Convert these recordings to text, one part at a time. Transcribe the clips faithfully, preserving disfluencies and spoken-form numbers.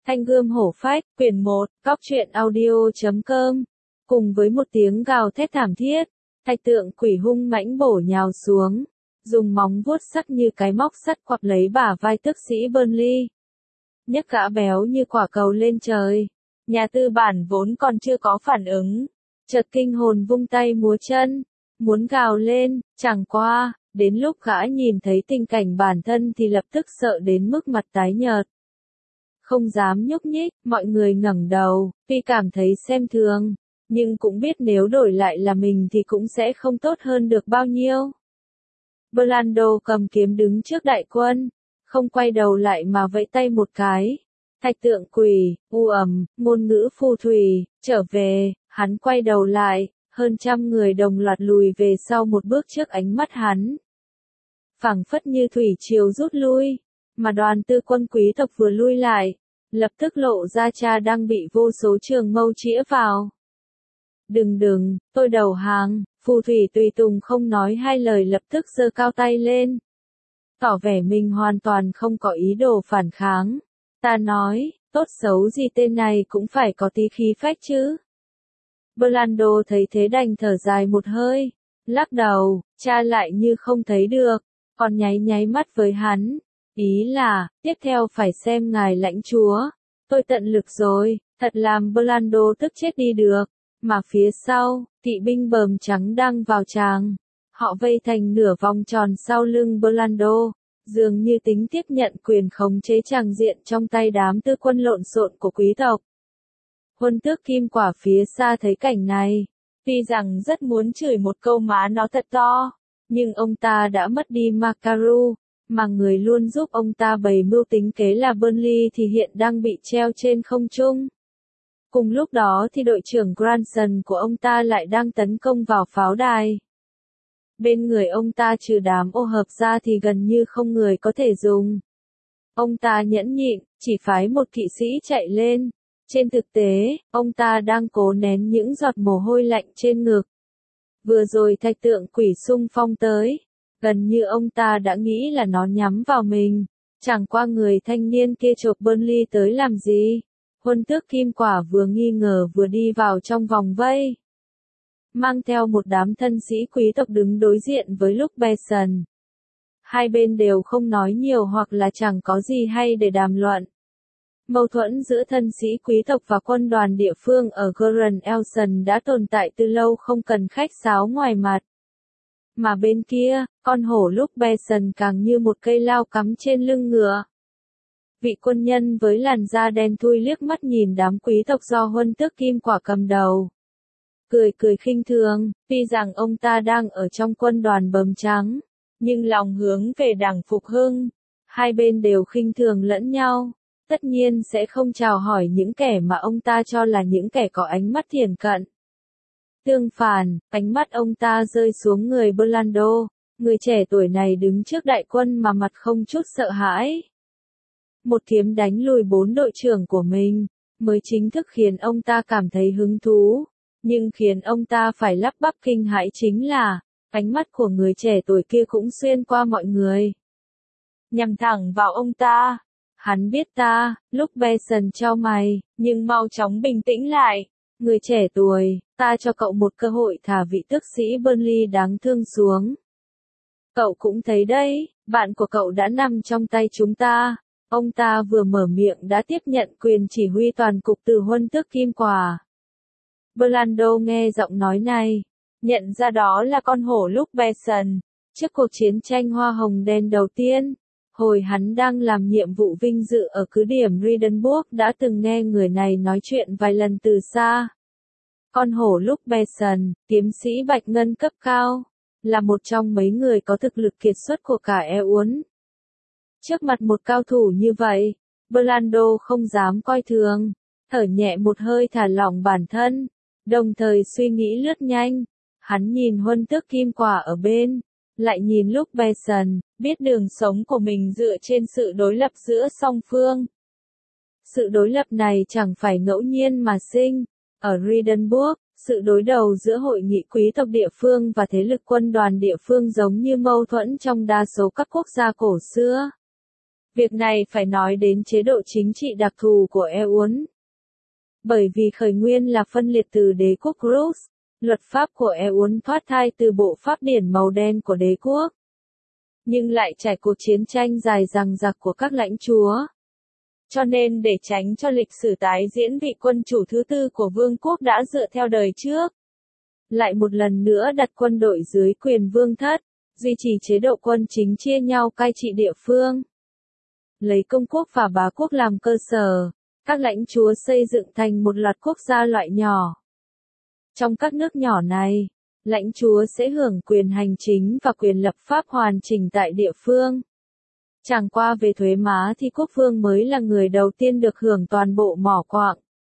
Thanh gươm hổ phách, quyển một, góc truyện audio chấm com. Cùng với một tiếng gào thét thảm thiết, thạch tượng quỷ hung mãnh bổ nhào xuống, dùng móng vuốt sắc như cái móc sắt quặp lấy bả vai tước sĩ Burnley. Nhấc gã béo như quả cầu lên trời. Nhà tư bản vốn còn chưa có phản ứng, chợt kinh hồn vung tay múa chân, muốn gào lên, chẳng qua, đến lúc gã nhìn thấy tình cảnh bản thân thì lập tức sợ đến mức mặt tái nhợt. Không dám nhúc nhích, mọi người ngẩng đầu, tuy cảm thấy xem thường, nhưng cũng biết nếu đổi lại là mình thì cũng sẽ không tốt hơn được bao nhiêu. Blando cầm kiếm đứng trước đại quân, không quay đầu lại mà vẫy tay một cái. Thạch tượng quỷ, u ầm, ngôn ngữ phù thủy, trở về, hắn quay đầu lại, hơn trăm người đồng loạt lùi về sau một bước trước ánh mắt hắn. Phảng phất như thủy triều rút lui, mà đoàn tư quân quý tộc vừa lui lại, lập tức lộ ra cha đang bị vô số trường mâu chĩa vào. Đừng đừng, tôi đầu hàng, phù thủy tùy tùng không nói hai lời lập tức giơ cao tay lên. Tỏ vẻ mình hoàn toàn không có ý đồ phản kháng. Ta nói, tốt xấu gì tên này cũng phải có tí khí phách chứ. Blando thấy thế đành thở dài một hơi, lắc đầu, cha lại như không thấy được, còn nháy nháy mắt với hắn. Ý là, tiếp theo phải xem ngài lãnh chúa. Tôi tận lực rồi, thật làm Blando tức chết đi được. Mà phía sau, kỵ binh bờm trắng đang vào tràng. Họ vây thành nửa vòng tròn sau lưng Blando, dường như tính tiếp nhận quyền khống chế tràng diện trong tay đám tư quân lộn xộn của quý tộc. Huân tước kim quả phía xa thấy cảnh này, tuy rằng rất muốn chửi một câu má nó thật to, nhưng ông ta đã mất đi Makaru, mà người luôn giúp ông ta bày mưu tính kế là Burnley thì hiện đang bị treo trên không trung. Cùng lúc đó thì đội trưởng Granson của ông ta lại đang tấn công vào pháo đài. Bên người ông ta trừ đám ô hợp ra thì gần như không người có thể dùng. Ông ta nhẫn nhịn, chỉ phái một kỵ sĩ chạy lên. Trên thực tế, ông ta đang cố nén những giọt mồ hôi lạnh trên ngực. Vừa rồi thạch tượng quỷ xung phong tới, gần như ông ta đã nghĩ là nó nhắm vào mình. Chẳng qua người thanh niên kia chộp Burnley tới làm gì. Huân tước kim quả vừa nghi ngờ vừa đi vào trong vòng vây. Mang theo một đám thân sĩ quý tộc đứng đối diện với Luke Besson. Hai bên đều không nói nhiều hoặc là chẳng có gì hay để đàm luận. Mâu thuẫn giữa thân sĩ quý tộc và quân đoàn địa phương ở Goran Elson đã tồn tại từ lâu không cần khách sáo ngoài mặt. Mà bên kia, con hổ Luke Besson càng như một cây lao cắm trên lưng ngựa. Vị quân nhân với làn da đen thui liếc mắt nhìn đám quý tộc do huân tước kim quả cầm đầu. Cười cười khinh thường, tuy rằng ông ta đang ở trong quân đoàn bờm trắng, nhưng lòng hướng về đảng Phục Hưng. Hai bên đều khinh thường lẫn nhau, tất nhiên sẽ không chào hỏi những kẻ mà ông ta cho là những kẻ có ánh mắt thiển cận. Tương phản, ánh mắt ông ta rơi xuống người Blando, người trẻ tuổi này đứng trước đại quân mà mặt không chút sợ hãi. Một kiếm đánh lùi bốn đội trưởng của mình, mới chính thức khiến ông ta cảm thấy hứng thú, nhưng khiến ông ta phải lắp bắp kinh hãi chính là, ánh mắt của người trẻ tuổi kia cũng xuyên qua mọi người. Nhằm thẳng vào ông ta. Hắn biết ta, Luke Besson chau mày, nhưng mau chóng bình tĩnh lại. Người trẻ tuổi, ta cho cậu một cơ hội thả vị tước sĩ Burnley đáng thương xuống. Cậu cũng thấy đấy, bạn của cậu đã nằm trong tay chúng ta. Ông ta vừa mở miệng đã tiếp nhận quyền chỉ huy toàn cục từ huân tước kim quả. Blando nghe giọng nói này, nhận ra đó là con hổ Luke Besson. Trước cuộc chiến tranh hoa hồng đen đầu tiên, hồi hắn đang làm nhiệm vụ vinh dự ở cứ điểm Redenburg đã từng nghe người này nói chuyện vài lần từ xa. Con hổ Luke Besson, kiếm sĩ bạch ngân cấp cao, là một trong mấy người có thực lực kiệt xuất của cả E U. Trước mặt một cao thủ như vậy, Blando không dám coi thường, thở nhẹ một hơi thả lỏng bản thân, đồng thời suy nghĩ lướt nhanh. Hắn nhìn huân tước kim quả ở bên, lại nhìn Luke Besson, biết đường sống của mình dựa trên sự đối lập giữa song phương. Sự đối lập này chẳng phải ngẫu nhiên mà sinh. Ở Redenburg, sự đối đầu giữa hội nghị quý tộc địa phương và thế lực quân đoàn địa phương giống như mâu thuẫn trong đa số các quốc gia cổ xưa. Việc này phải nói đến chế độ chính trị đặc thù của Eun. Bởi vì khởi nguyên là phân liệt từ đế quốc Rus, luật pháp của Eun thoát thai từ bộ pháp điển màu đen của đế quốc. Nhưng lại trải cuộc chiến tranh dài dằng dặc của các lãnh chúa. Cho nên để tránh cho lịch sử tái diễn, vị quân chủ thứ tư của vương quốc đã dựa theo đời trước. Lại một lần nữa đặt quân đội dưới quyền vương thất, duy trì chế độ quân chính chia nhau cai trị địa phương. Lấy công quốc và bá quốc làm cơ sở, các lãnh chúa xây dựng thành một loạt quốc gia loại nhỏ. Trong các nước nhỏ này, lãnh chúa sẽ hưởng quyền hành chính và quyền lập pháp hoàn chỉnh tại địa phương. Chẳng qua về thuế má thì quốc vương mới là người đầu tiên được hưởng toàn bộ mỏ quạng,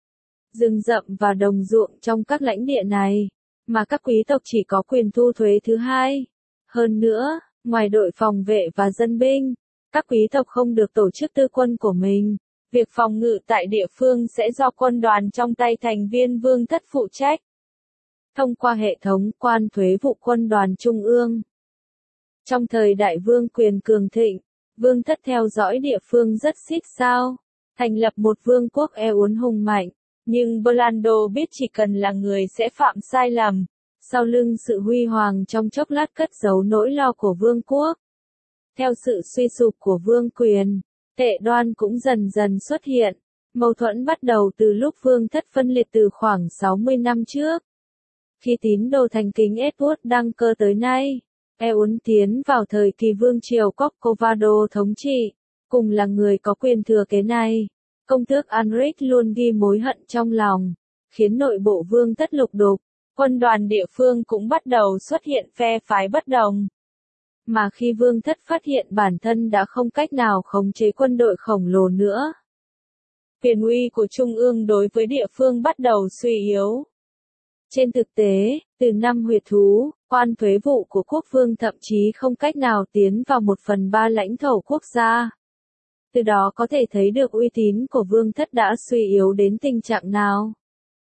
rừng rậm và đồng ruộng trong các lãnh địa này, mà các quý tộc chỉ có quyền thu thuế thứ hai. Hơn nữa, ngoài đội phòng vệ và dân binh, các quý tộc không được tổ chức tư quân của mình. Việc phòng ngự tại địa phương sẽ do quân đoàn trong tay thành viên vương thất phụ trách. Thông qua hệ thống quan thuế vụ quân đoàn trung ương. Trong thời đại vương quyền cường thịnh, vương thất theo dõi địa phương rất xít sao, thành lập một vương quốc Eun hùng mạnh. Nhưng Blando biết chỉ cần là người sẽ phạm sai lầm, sau lưng sự huy hoàng trong chốc lát cất giấu nỗi lo của vương quốc. Theo sự suy sụp của vương quyền, tệ đoan cũng dần dần xuất hiện. Mâu thuẫn bắt đầu từ lúc vương thất phân liệt từ khoảng sáu mươi năm trước. Khi tín đồ thành kính Edward đăng cơ tới nay, Eun tiến vào thời kỳ vương triều Corcovado thống trị, cùng là người có quyền thừa kế này. Công tước Anric luôn ghi mối hận trong lòng, khiến nội bộ vương thất lục đục, quân đoàn địa phương cũng bắt đầu xuất hiện phe phái bất đồng. Mà khi vương thất phát hiện bản thân đã không cách nào khống chế quân đội khổng lồ nữa, quyền uy của trung ương đối với địa phương bắt đầu suy yếu. Trên thực tế, từ năm huyệt thú, quan thuế vụ của quốc vương thậm chí không cách nào tiến vào một phần ba lãnh thổ quốc gia. Từ đó có thể thấy được uy tín của vương thất đã suy yếu đến tình trạng nào.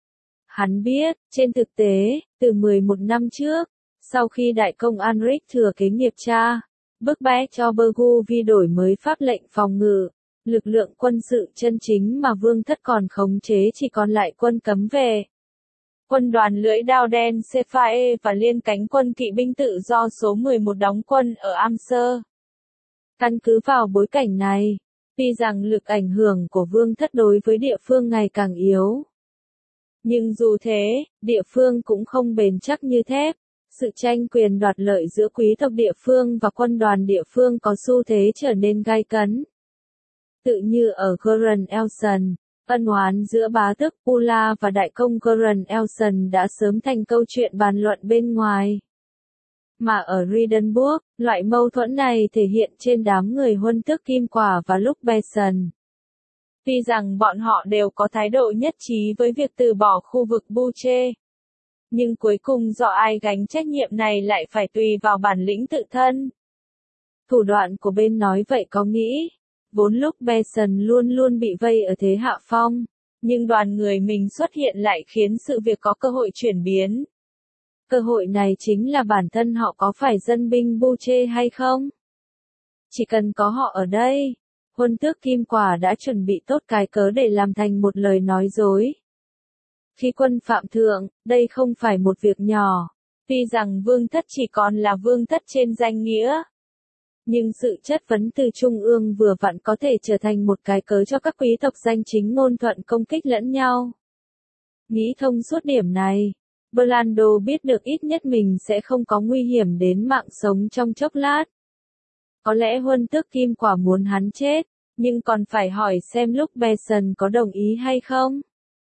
Hắn biết, trên thực tế, từ mười một năm trước, sau khi đại công Anric thừa kế nghiệp cha, bức bách cho Burgundy đổi mới pháp lệnh phòng ngự, lực lượng quân sự chân chính mà vương thất còn khống chế chỉ còn lại quân cấm vệ, quân đoàn lưỡi đao đen Sephae và liên cánh quân kỵ binh tự do số mười một đóng quân ở Amser. Căn cứ vào bối cảnh này, tuy rằng lực ảnh hưởng của vương thất đối với địa phương ngày càng yếu, nhưng dù thế, địa phương cũng không bền chắc như thép. Sự tranh quyền đoạt lợi giữa quý tộc địa phương và quân đoàn địa phương có xu thế trở nên gay cấn. Tự như ở Goran Elson, ân oán giữa bá tước Pula và đại công Goran Elson đã sớm thành câu chuyện bàn luận bên ngoài. Mà ở Riedenburg, loại mâu thuẫn này thể hiện trên đám người huân tước Kim Quả và Luc Besson. Tuy rằng bọn họ đều có thái độ nhất trí với việc từ bỏ khu vực Buche, nhưng cuối cùng do ai gánh trách nhiệm này lại phải tùy vào bản lĩnh tự thân. Thủ đoạn của bên nói vậy có nghĩ, vốn lúc Besson luôn luôn bị vây ở thế hạ phong, nhưng đoàn người mình xuất hiện lại khiến sự việc có cơ hội chuyển biến. Cơ hội này chính là bản thân họ có phải dân binh Buche hay không? Chỉ cần có họ ở đây, huân tước Kim Quả đã chuẩn bị tốt cái cớ để làm thành một lời nói dối. Khi quân phạm thượng, đây không phải một việc nhỏ, tuy rằng vương thất chỉ còn là vương thất trên danh nghĩa. Nhưng sự chất vấn từ trung ương vừa vặn có thể trở thành một cái cớ cho các quý tộc danh chính ngôn thuận công kích lẫn nhau. Nghĩ thông suốt điểm này, Blando biết được ít nhất mình sẽ không có nguy hiểm đến mạng sống trong chốc lát. Có lẽ huân tước Kim Quả muốn hắn chết, nhưng còn phải hỏi xem lúc Besson có đồng ý hay không.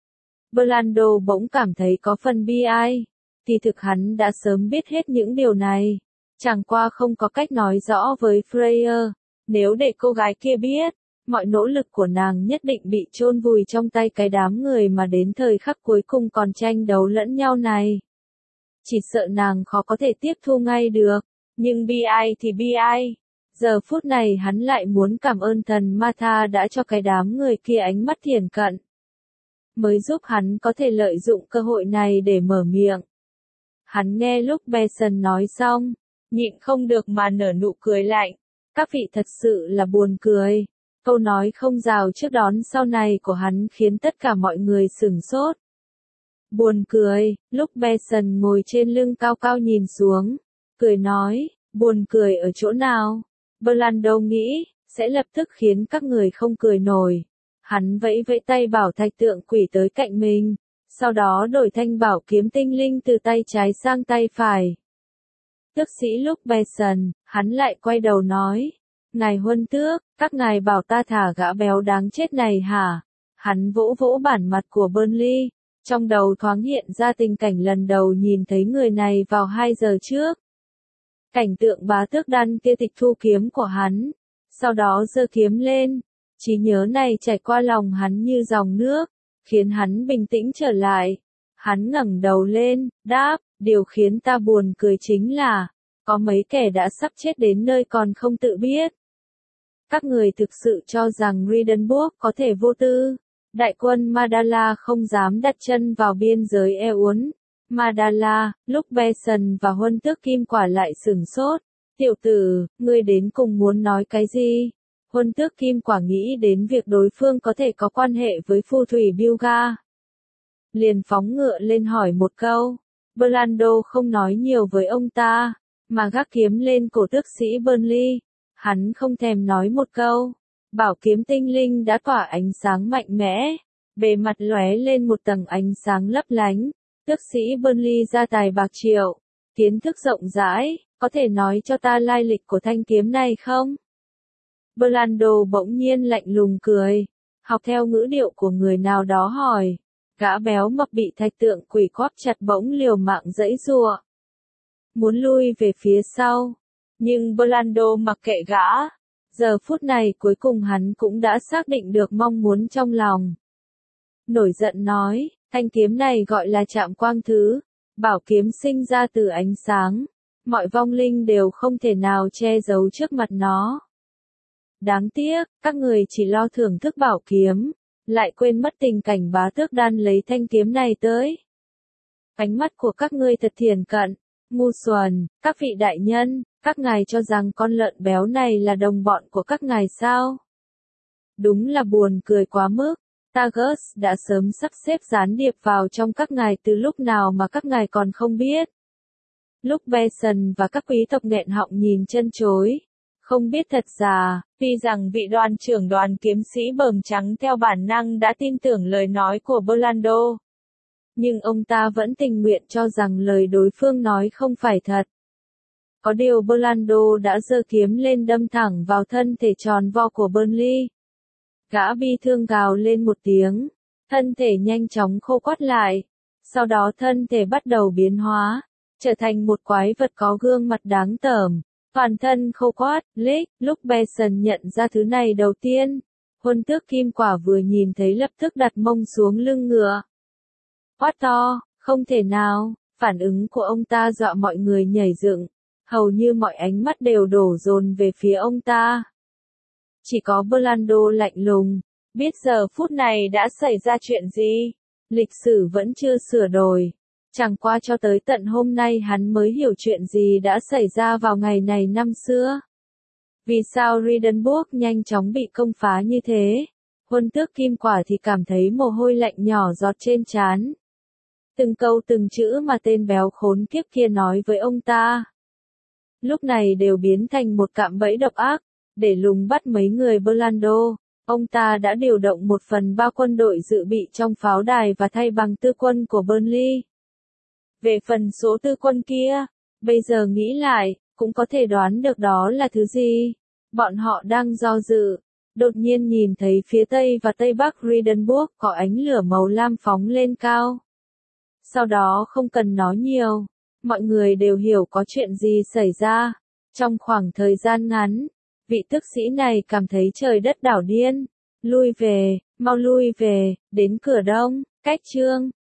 Blando bỗng cảm thấy có phần bi ai, thì thực hắn đã sớm biết hết những điều này, chẳng qua không có cách nói rõ với Freya. Nếu để cô gái kia biết, mọi nỗ lực của nàng nhất định bị chôn vùi trong tay cái đám người mà đến thời khắc cuối cùng còn tranh đấu lẫn nhau này. Chỉ sợ nàng khó có thể tiếp thu ngay được, nhưng bi ai thì bi ai. Giờ phút này hắn lại muốn cảm ơn thần Martha đã cho cái đám người kia ánh mắt thiển cận, mới giúp hắn có thể lợi dụng cơ hội này để mở miệng. Hắn nghe lúc Besson nói xong, nhịn không được mà nở nụ cười lạnh. Các vị thật sự là buồn cười. Câu nói không rào trước đón sau này của hắn khiến tất cả mọi người sửng sốt. Buồn cười, lúc Benson ngồi trên lưng cao cao nhìn xuống, cười nói, buồn cười ở chỗ nào? Orlando nghĩ, sẽ lập tức khiến các người không cười nổi. Hắn vẫy vẫy tay bảo thạch tượng quỷ tới cạnh mình, sau đó đổi thanh bảo kiếm tinh linh từ tay trái sang tay phải. Tước sĩ lúc Benson, hắn lại quay đầu nói, ngài huân tước, các ngài bảo ta thả gã béo đáng chết này hả? Hắn vỗ vỗ bản mặt của Burnley, trong đầu thoáng hiện ra tình cảnh lần đầu nhìn thấy người này vào hai giờ trước. Cảnh tượng bá tước đan kia tịch thu kiếm của hắn, sau đó giơ kiếm lên, trí nhớ này chảy qua lòng hắn như dòng nước, khiến hắn bình tĩnh trở lại. Hắn ngẩng đầu lên, đáp, điều khiến ta buồn cười chính là, có mấy kẻ đã sắp chết đến nơi còn không tự biết. Các người thực sự cho rằng Ridenburg có thể vô tư. Đại quân Madala không dám đặt chân vào biên giới E Uốn. Madala, lúc Benson và huân tước kim quả lại sửng sốt. Tiểu tử, ngươi đến cùng muốn nói cái gì? Huân tước kim quả nghĩ đến việc đối phương có thể có quan hệ với phù thủy Bilga. Liền phóng ngựa lên hỏi một câu. Orlando không nói nhiều với ông ta, mà gác kiếm lên cổ tước sĩ Burnley. Hắn không thèm nói một câu. Bảo kiếm tinh linh đã tỏa ánh sáng mạnh mẽ, bề mặt lóe lên một tầng ánh sáng lấp lánh. Tước sĩ Burnley ra tài bạc triệu, kiến thức rộng rãi, có thể nói cho ta lai lịch của thanh kiếm này không? Orlando bỗng nhiên lạnh lùng cười, học theo ngữ điệu của người nào đó hỏi. Gã béo mập bị thạch tượng quỷ quắp chặt bỗng liều mạng giãy giụa, muốn lui về phía sau, nhưng Orlando mặc kệ gã. Giờ phút này cuối cùng hắn cũng đã xác định được mong muốn trong lòng. Nổi giận nói, thanh kiếm này gọi là Trạm Quang Thứ, bảo kiếm sinh ra từ ánh sáng, mọi vong linh đều không thể nào che giấu trước mặt nó. Đáng tiếc, các người chỉ lo thưởng thức bảo kiếm, lại quên mất tình cảnh bá tước đan lấy thanh kiếm này tới. Ánh mắt của các ngươi thật thiển cận, ngu xuẩn, các vị đại nhân. Các ngài cho rằng con lợn béo này là đồng bọn của các ngài sao? Đúng là buồn cười quá mức. Tagus đã sớm sắp xếp gián điệp vào trong các ngài từ lúc nào mà các ngài còn không biết. Lúc Benson và các quý tộc nghẹn họng nhìn chân chối. Không biết thật ra, tuy rằng vị đoàn trưởng đoàn kiếm sĩ bờm trắng theo bản năng đã tin tưởng lời nói của Orlando. Nhưng ông ta vẫn tình nguyện cho rằng lời đối phương nói không phải thật. Có điều Orlando đã giơ kiếm lên đâm thẳng vào thân thể tròn vo của Burnley. Gã bi thương gào lên một tiếng, thân thể nhanh chóng khô quắt lại, sau đó thân thể bắt đầu biến hóa, trở thành một quái vật có gương mặt đáng tởm, toàn thân khô quắt, lích. Lúc Benson nhận ra thứ này đầu tiên, huân tước kim quả vừa nhìn thấy lập tức đặt mông xuống lưng ngựa. Quát to, không thể nào, phản ứng của ông ta dọa mọi người nhảy dựng. Hầu như mọi ánh mắt đều đổ dồn về phía ông ta. Chỉ có Orlando lạnh lùng, biết giờ phút này đã xảy ra chuyện gì. Lịch sử vẫn chưa sửa đổi. Chẳng qua cho tới tận hôm nay hắn mới hiểu chuyện gì đã xảy ra vào ngày này năm xưa. Vì sao Ridenburg nhanh chóng bị công phá như thế? Huân tước kim quả thì cảm thấy mồ hôi lạnh nhỏ giọt trên trán. Từng câu từng chữ mà tên béo khốn kiếp kia nói với ông ta. Lúc này đều biến thành một cạm bẫy độc ác, để lùng bắt mấy người Orlando. Ông ta đã điều động một phần ba quân đội dự bị trong pháo đài và thay bằng tư quân của Burnley. Về phần số tư quân kia, bây giờ nghĩ lại, cũng có thể đoán được đó là thứ gì. Bọn họ đang do dự, đột nhiên nhìn thấy phía tây và tây bắc Ridenburg có ánh lửa màu lam phóng lên cao. Sau đó không cần nói nhiều. Mọi người đều hiểu có chuyện gì xảy ra. Trong khoảng thời gian ngắn, vị tước sĩ này cảm thấy trời đất đảo điên. Lui về, mau lui về, đến cửa đông, cách chương.